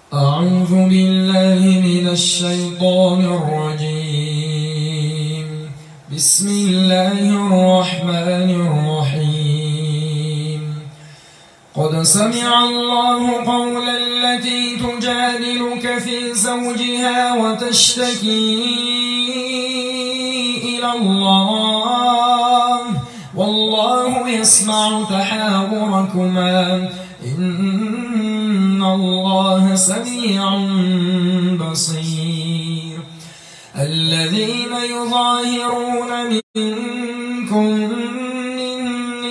أعوذ بالله من الشيطان الرجيم. بسم الله الرحمن الرحيم. قد سمع الله قول التي تجادلك في زوجها وتشتكي إلى الله والله يسمع تحاوركما إن الله سميع بصير. الذين يظاهرون منكم من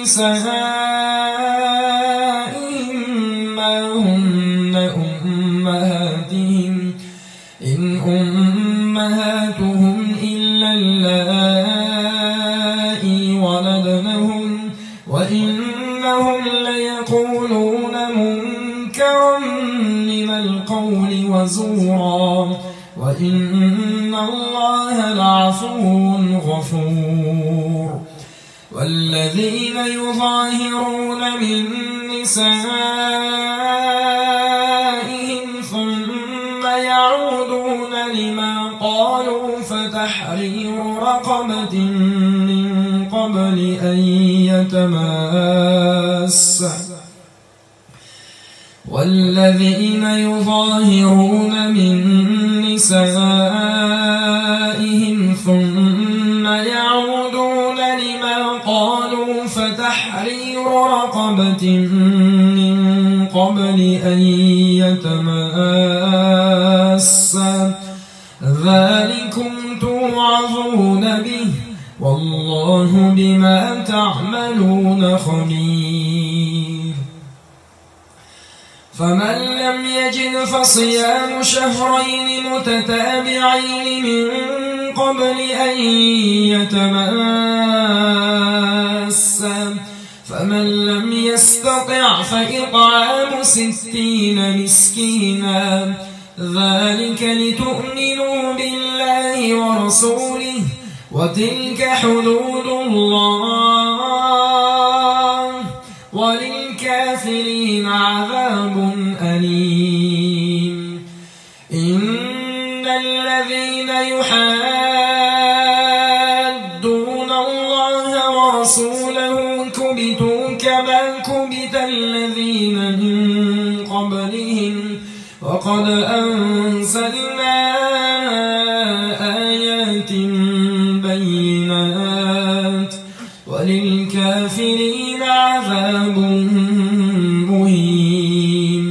نسائهم ما هن أمهاتهم إن أمهاتهم إلا اللائي ولدنهم وإنهم ليقولون منكرا من القول وزورا وإن الله لعفو غفور. والذين يظاهرون من نسائهم ثم يعودون لما قالوا فتحرير رقبة من قبل أن يتماسا. والذين يظاهرون من نسائهم ثم يعودون لما قالوا فتحرير رقبة من قبل أن يتماسا ذلكم توعظون به والله بما تعملون خبير. فمن لم يجد فصيام شهرين متتابعين من قبل أن يتماسا فمن لم يستطع فإطعام 60 مسكينا ذلك لتؤمنوا بالله ورسوله وتلك حدود الله وللكافرين عذاب أليم. إن الذين يحادون الله ورسوله كبتوا كما كبت الذين من قبلهم وقد أنزلنا آيات بينات وللكافرين عذاب مهين.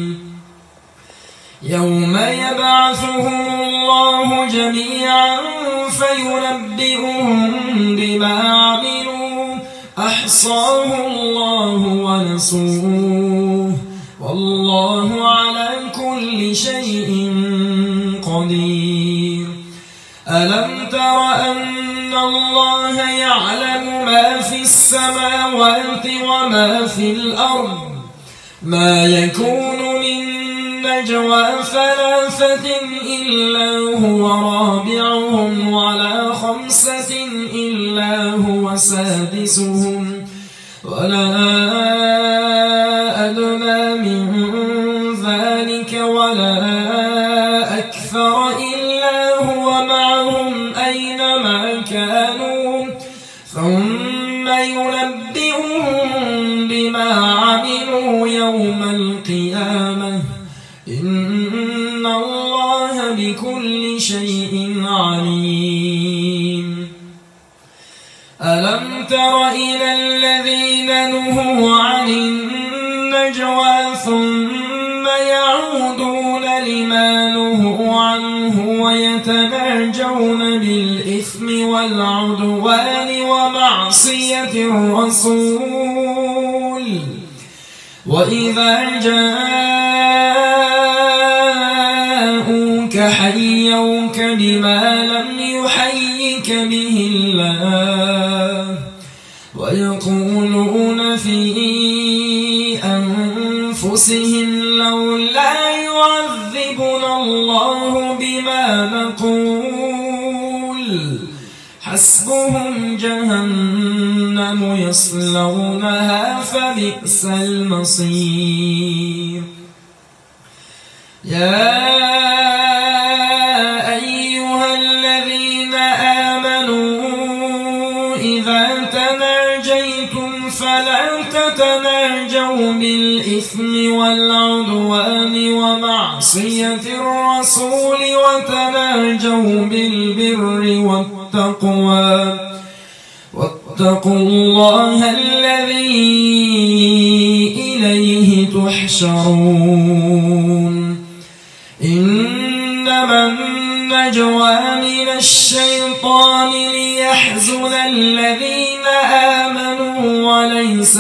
يوم يبعثهم الله جميعا فينبئهم بما عملوا أحصاه الله ونسوه والله على كل شيء قدير. ألم تر أن الله يعلم ما في السماوات وما في الأرض ما يكون من نجوى 3 إلا هو رابعهم ولا 5 إلا هو سادسهم ولا أدنى من ذلك ولا أكثر إلا هو معهم أينما كانوا ثم ينبئهم بما عملوا يوم القيامة إن الله بكل شيء عليم. ألم تر إلى الذين نهوا عن النجوى ثم يعودون لما نهوا عنه ويتناجون بالإثم والعدوان ومعصية الرسول وإذا جاءوك حيوك بما لم يحيك به الله ويقولون في أنفسهم لولا يعذبنا الله بما نقول حسبهم جهنم يصلونها فبئس المصير. يا أيها الذين آمنوا إذا تناجيتم فلا تتناجوا بالإثم والعدوان ومعصية الرسول وتناجوا بالبر والتقوى واتقوا الله الذي إليه تحشرون إنما النجوى من الشيطان ليحزن الذين آمنوا وليس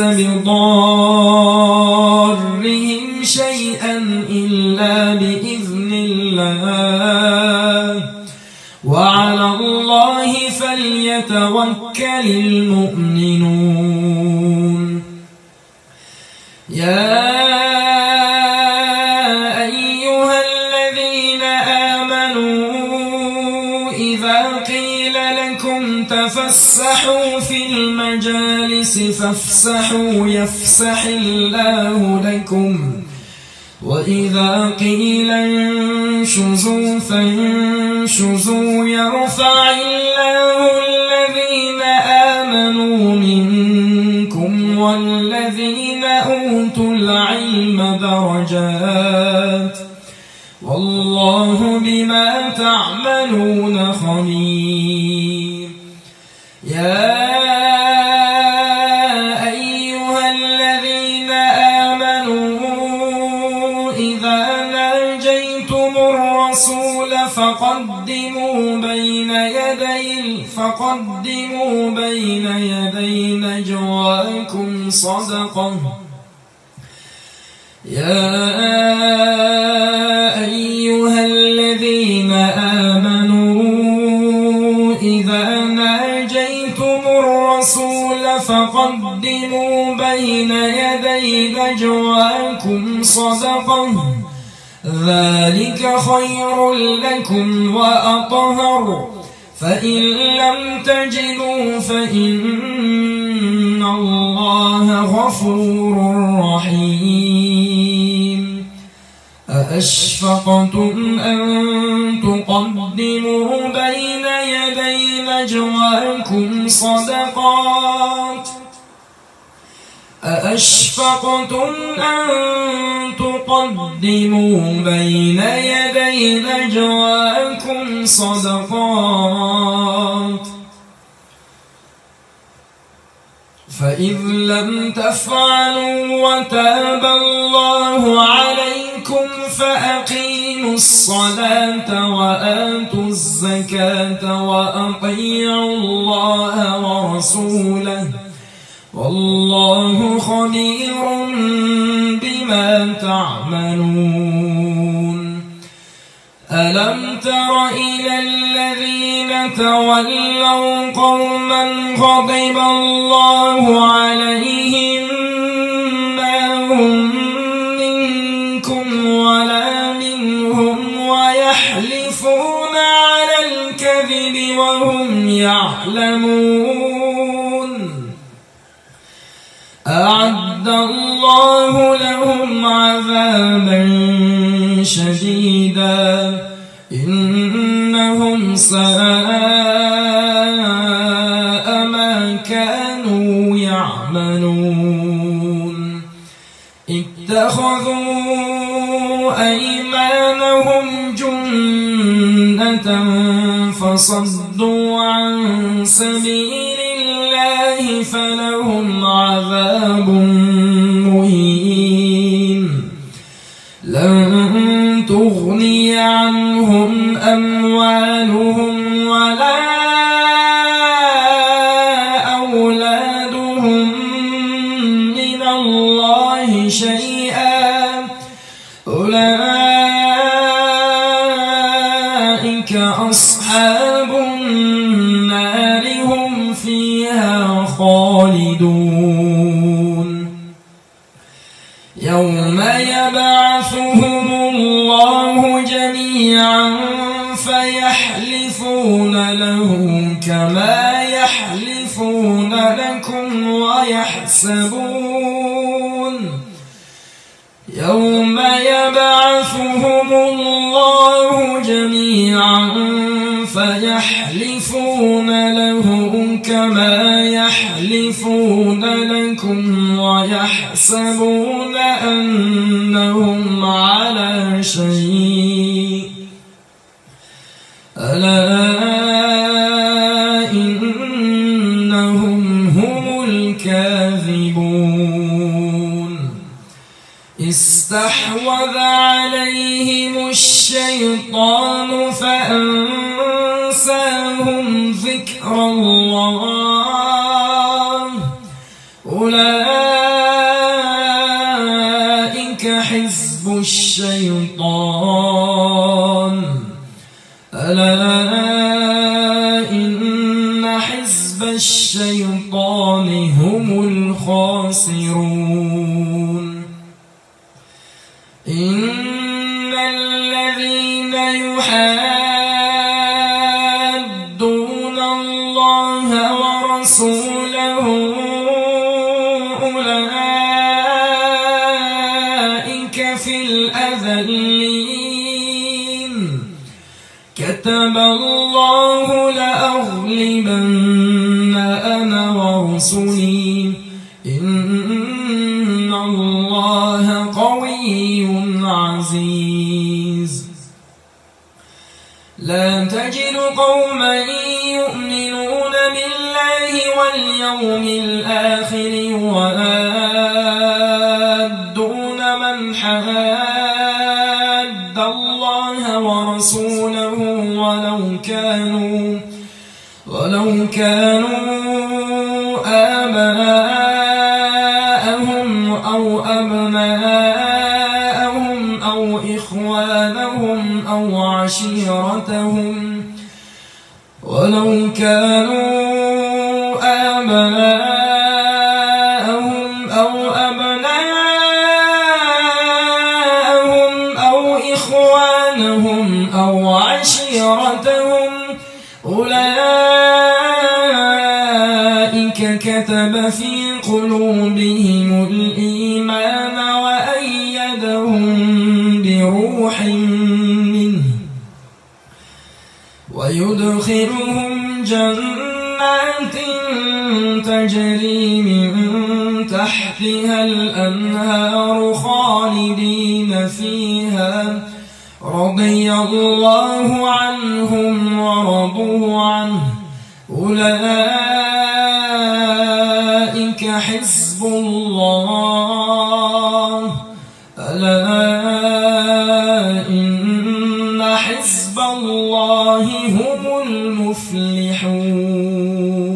بضارهم شيئا إلا بإذن الله وعلى الله فليتوكل المؤمنون يا أيها الذين آمنوا إذا قيل لكم تفسحوا في المجالس فافسحوا يفسح الله لكم وإذا قيل انشزوا فانشزوا يرفع الله الذين آمنوا منكم والذين أوتوا العلم درجات والله بما تعملون خبير يا أيها الذين آمنوا إذا ناجيتم الرسول فقدموا بين يدي نجواكم صدقة يا أيها الذين آمنوا إذا ناجيتم الرسول فقدموا بين يدي نجواكم صدقة ذلك خير لكم وأطهر فإن لم تجدوا فإن الله غفور رحيم أأشفقتم أن تقدموا بين يدي نجواكم صدقات أأشفقتم أن تقدموا بين يدي نجواكم صدقات فإذ لم تفعلوا وتاب الله عليكم فأقيموا الصلاة وآتوا الزكاة وأطيعوا الله ورسوله والله خبير بما تعملون ألم تر إلى الذين تولوا قوما غضب الله عليهم ما هم منكم ولا منهم ويحلفون على الكذب وهم يعلمون أعد الله لهم عذابا شديدا إنهم ساء ما كانوا يعملون اتخذوا أيمانهم جنة فصدوا عن سبيل الله فلهم عذاب مهين لن تغني عنهم أموالهم ولا أولادهم من الله شيئا أولئك أصحاب النار هم فيها خالدون يوم يبعثهم الله جميعا فيحلفون له كما يحلفون لكم ويحسبون يوم يبعثهم الله جميعا فيحلفون له كما يحلفون لكم ويحسبون أنهم على شيء ألا إنهم هم الكاذبون استحوذ عليهم الشيطان فأنساهم ذكر الله أولئك حزب الشيطان ألا إن حزب الشيطان هم الخاسرون إن الذين يحادون الله ورسوله أولئك في الأذلين كتب الله لأغلبن أنا ورسلي إن الله قوي عزيز لا تجد قوما يؤمنون بالله واليوم الآخر يوادون من حاد الله ورسوله ولو كانوا آباءهم أو أبناءهم أو إخوانهم أو عشيرتهم أولئك كتب في قلوبهم الإيمان وأيدهم بروح منه ويدخلهم جنات تجري من تحتها الأنهار خالدين فيها رضي الله عنهم ورضوا عنه أولئك حزب الله ألا إن حزب الله هم المفلحون